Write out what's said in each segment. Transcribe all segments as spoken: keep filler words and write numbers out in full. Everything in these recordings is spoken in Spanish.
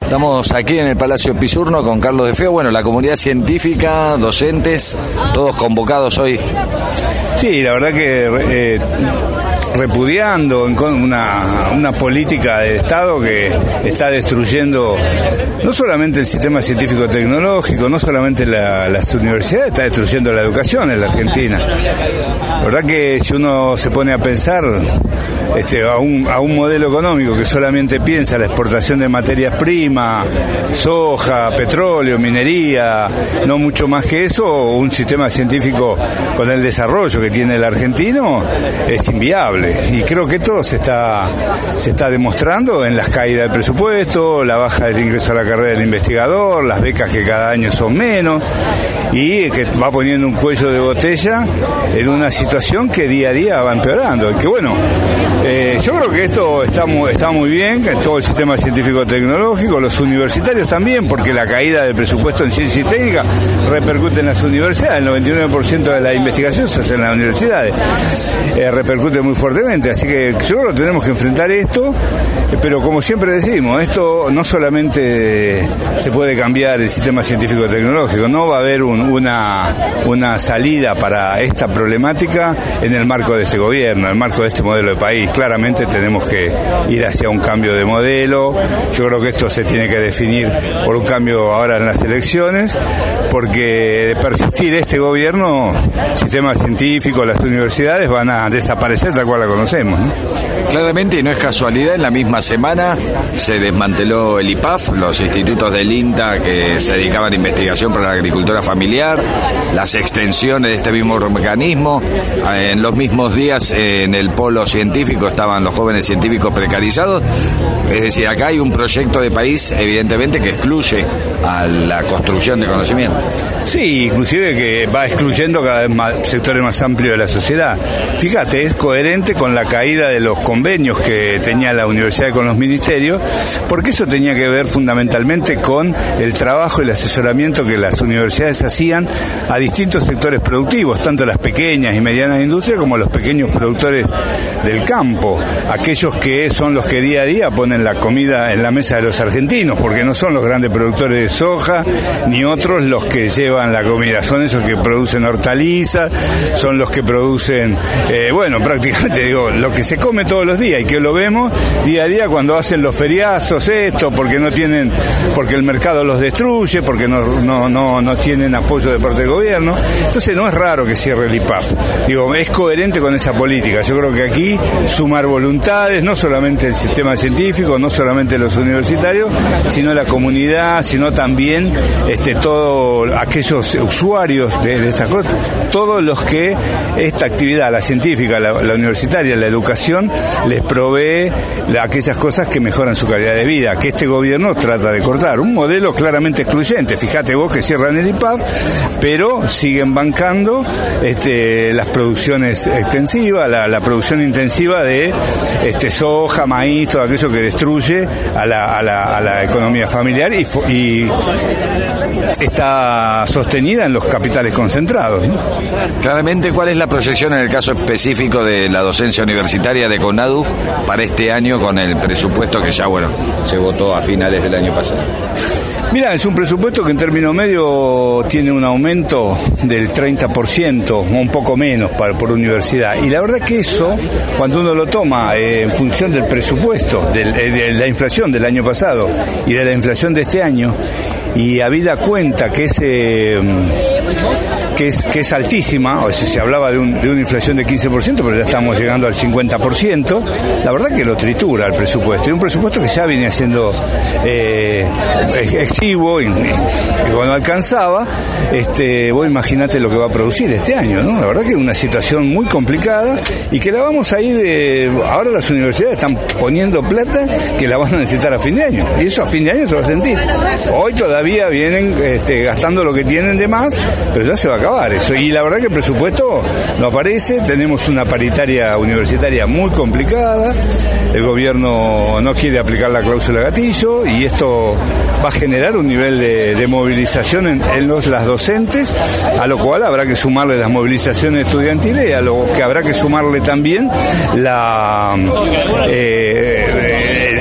Estamos aquí en el Palacio Pisurno con Carlos de Feo. Bueno, la comunidad científica, docentes, todos convocados hoy. Sí, la verdad que eh, repudiando una, una política de Estado que está destruyendo no solamente el sistema científico-tecnológico, no solamente la, las universidades, está destruyendo la educación en la Argentina. La verdad que si uno se pone a pensar este, a, un, a un modelo económico que solamente piensa la exportación de materias primas, soja, petróleo, minería, no mucho más que eso, un sistema científico con el desarrollo que tiene el argentino es inviable. Y creo que todo se está, se está demostrando en las caídas del presupuesto, la baja del ingreso a la carrera del investigador, las becas que cada año son menos, y que va poniendo un cuello de botella en una situación que día a día va empeorando. Y que bueno, eh, yo creo que esto está muy, está muy bien, que todo el sistema científico-tecnológico, los universitarios también, porque la caída del presupuesto en ciencia y técnica repercute en las universidades. El noventa y nueve por ciento de la investigación se hace en las universidades, eh, repercute muy fuertemente. Así que yo creo que tenemos que enfrentar esto, pero como siempre decimos, esto no solamente se puede cambiar el sistema científico-tecnológico, no va a haber un, una, una salida para esta problemática en el marco de este gobierno, en el marco de este modelo de país. Claramente tenemos que ir hacia un cambio de modelo. Yo creo que esto se tiene que definir por un cambio ahora en las elecciones, porque de persistir este gobierno, el sistema científico, las universidades van a desaparecer tal cual la conocemos, ¿no? Claramente, y no es casualidad, en la misma semana se desmanteló el I P A F, los institutos del INTA que se dedicaban a investigación para la agricultura familiar, las extensiones de este mismo mecanismo. En los mismos días, en el polo científico estaban los jóvenes científicos precarizados. Es decir, acá hay un proyecto de país, evidentemente, que excluye a la construcción de conocimiento. Sí, inclusive que va excluyendo cada vez más sectores más amplios de la sociedad. Fíjate, es coherente con la caída de los convenios que tenía la universidad con los ministerios, porque eso tenía que ver fundamentalmente con el trabajo y el asesoramiento que las universidades hacían a distintos sectores productivos, tanto las pequeñas y medianas industrias como los pequeños productores del campo, aquellos que son los que día a día ponen la comida en la mesa de los argentinos, porque no son los grandes productores de soja ni otros los que llevan la comida, son esos que producen hortalizas, son los que producen, eh, bueno, prácticamente digo, lo que se come todos los días y que lo vemos día a día cuando hacen los feriazos, esto, porque no tienen, porque el mercado los destruye, porque no, no, no, no tienen apoyo de parte del gobierno. Entonces no es raro que cierre el I P A F, digo, es coherente con esa política. Yo creo que aquí sumar voluntades, no solamente el sistema científico, no solamente los universitarios, sino la comunidad, sino también este, todos aquellos usuarios de, de estas cosas, todos los que esta actividad, la científica, la, la universitaria, la educación, les provee la, aquellas cosas que mejoran su calidad de vida, que este gobierno trata de cortar. Un modelo claramente excluyente. Fíjate vos que cierran el I P A F, pero siguen bancando este, las producciones extensivas, la, la producción intensiva de este, soja, maíz, todo aquello que destruye a la, a la, a la economía familiar y, y está sostenida en los capitales concentrados, ¿no? Claramente, ¿cuál es la proyección en el caso específico de la docencia universitaria de CONADU para este año con el presupuesto que ya, bueno, se votó a finales del año pasado? Mira, es un presupuesto que en término medio tiene un aumento del treinta por ciento o un poco menos para, por universidad. Y la verdad que eso, cuando uno lo toma eh, en función del presupuesto, del, de la inflación del año pasado y de la inflación de este año, y habida cuenta que ese... Eh, Que es, que es altísima, o sea, se hablaba de, un, de una inflación de quince por ciento, pero ya estamos llegando al cincuenta por ciento, la verdad que lo tritura el presupuesto, y un presupuesto que ya viene siendo eh, exiguo y, y cuando alcanzaba, este, vos imaginate lo que va a producir este año, ¿no? La verdad que es una situación muy complicada y que la vamos a ir, eh, ahora las universidades están poniendo plata que la van a necesitar a fin de año, y eso a fin de año se va a sentir. Hoy todavía vienen este, gastando lo que tienen de más, pero ya se va a acabar eso, y la verdad que el presupuesto no aparece. Tenemos una paritaria universitaria muy complicada, el gobierno no quiere aplicar la cláusula gatillo y esto va a generar un nivel de, de movilización en, en los, las docentes, a lo cual habrá que sumarle las movilizaciones estudiantiles, a lo que habrá que sumarle también la eh, el, el,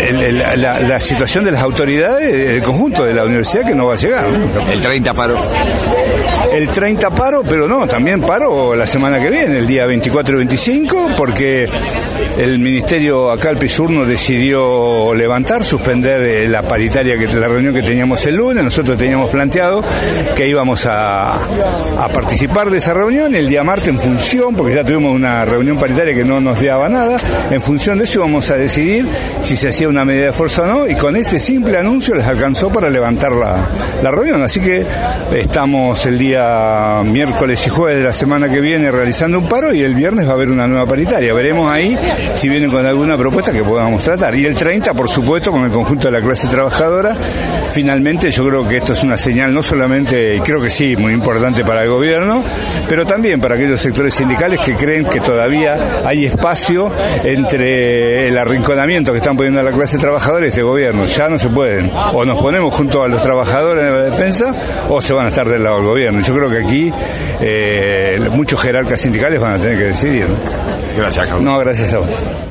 la, la, la situación de las autoridades, el conjunto de la universidad que no va a llegar, ¿no? El treinta paro. El treinta paro, pero no, también paro la semana que viene, el día veinticuatro y veinticinco, porque el Ministerio acá, el Pisurno, decidió levantar, suspender la paritaria, que la reunión que teníamos el lunes. Nosotros teníamos planteado que íbamos a, a participar de esa reunión el día martes en función, porque ya tuvimos una reunión paritaria que no nos daba nada, en función de eso íbamos a decidir si se hacía una medida de fuerza o no, y con este simple anuncio les alcanzó para levantar la, la reunión. Así que estamos el día miércoles y jueves de la semana que viene realizando un paro, y el viernes va a haber una nueva paritaria. Veremos ahí si vienen con alguna propuesta que podamos tratar. Y el treinta, por supuesto, con el conjunto de la clase trabajadora. Finalmente, yo creo que esto es una señal no solamente, y creo que sí, muy importante para el gobierno, pero también para aquellos sectores sindicales que creen que todavía hay espacio entre el arrinconamiento que están poniendo a la clase trabajadora y este gobierno. Ya no se pueden. O nos ponemos junto a los trabajadores de la defensa, o se van a estar del lado del gobierno. Yo creo que aquí eh, muchos jerarcas sindicales van a tener que decidir, ¿no? Gracias, Carlos. No, gracias a vos.